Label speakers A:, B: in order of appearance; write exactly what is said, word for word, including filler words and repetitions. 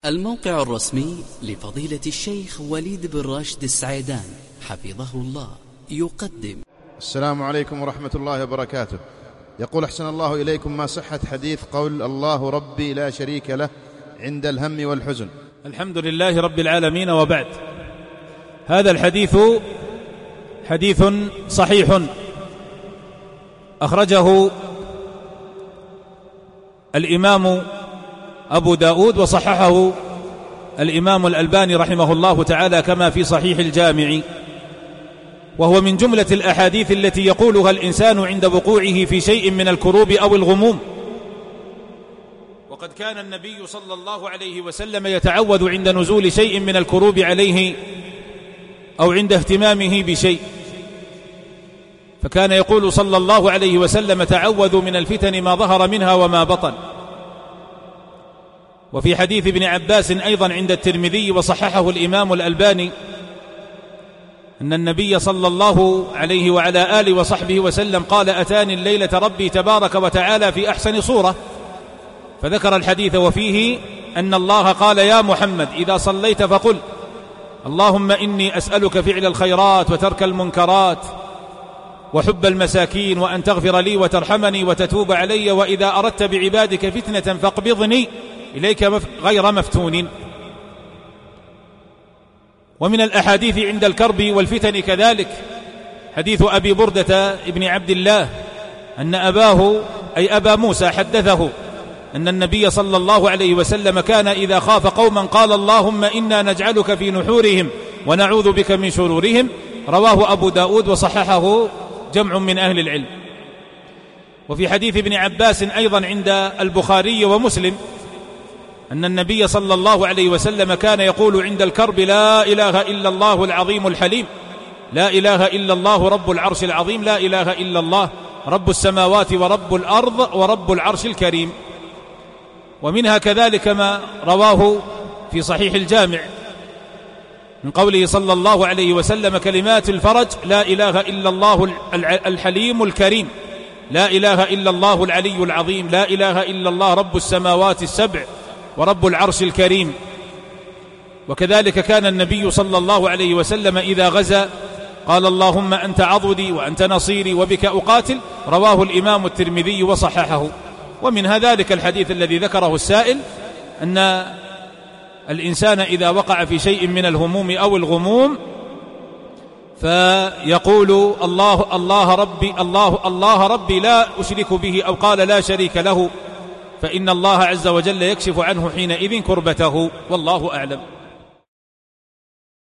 A: الموقع الرسمي لفضيلة الشيخ وليد بن راشد السعيدان حفظه الله يقدم.
B: السلام عليكم ورحمة الله وبركاته. يقول أحسن الله إليكم: ما صحة حديث قول الله ربي لا شريك له عند الهم والحزن؟
C: الحمد لله رب العالمين، وبعد. هذا الحديث حديث صحيح أخرجه الإمام أبو داود وصححه الإمام الألباني رحمه الله تعالى كما في صحيح الجامع، وهو من جملة الأحاديث التي يقولها الإنسان عند وقوعه في شيء من الكروب أو الغموم. وقد كان النبي صلى الله عليه وسلم يتعوذ عند نزول شيء من الكروب عليه أو عند اهتمامه بشيء، فكان يقول صلى الله عليه وسلم: تعوذوا من الفتن ما ظهر منها وما بطن. وفي حديث ابن عباس أيضا عند الترمذي وصححه الإمام الألباني أن النبي صلى الله عليه وعلى آله وصحبه وسلم قال: أتاني الليلة ربي تبارك وتعالى في أحسن صورة، فذكر الحديث وفيه أن الله قال: يا محمد إذا صليت فقل اللهم إني أسألك فعل الخيرات وترك المنكرات وحب المساكين وأن تغفر لي وترحمني وتتوب علي، وإذا أردت بعبادك فتنة فاقبضني إليك غير مفتون. ومن الأحاديث عند الكرب والفتن كذلك حديث أبي بردة ابن عبد الله أن أباه أي أبا موسى حدثه أن النبي صلى الله عليه وسلم كان إذا خاف قوما قال: اللهم إنا نجعلك في نحورهم ونعوذ بك من شرورهم. رواه أبو داود وصححه جمع من أهل العلم. وفي حديث ابن عباس أيضا عند البخاري ومسلم أن النبي صلى الله عليه وسلم كان يقول عند الكرب: لا إله إلا الله العظيم الحليم، لا إله إلا الله رب العرش العظيم، لا إله إلا الله رب السماوات ورب الأرض ورب العرش الكريم. ومنها كذلك ما رواه في صحيح الجامع من قوله صلى الله عليه وسلم: كلمات الفرج لا إله إلا الله الحليم الكريم، لا إله إلا الله العلي العظيم، لا إله إلا الله رب السماوات السبع ورب العرش الكريم. وكذلك كان النبي صلى الله عليه وسلم إذا غزا قال: اللهم أنت عضدي وأنت نصيري وبك أقاتل. رواه الإمام الترمذي وصححه. ومن ذلك الحديث الذي ذكره السائل أن الإنسان إذا وقع في شيء من الهموم أو الغموم فيقول: الله الله ربي الله الله ربي لا أشرك به، أو قال: لا شريك له، فإن الله عز وجل يكشف عنه حينئذ كربته. والله أعلم.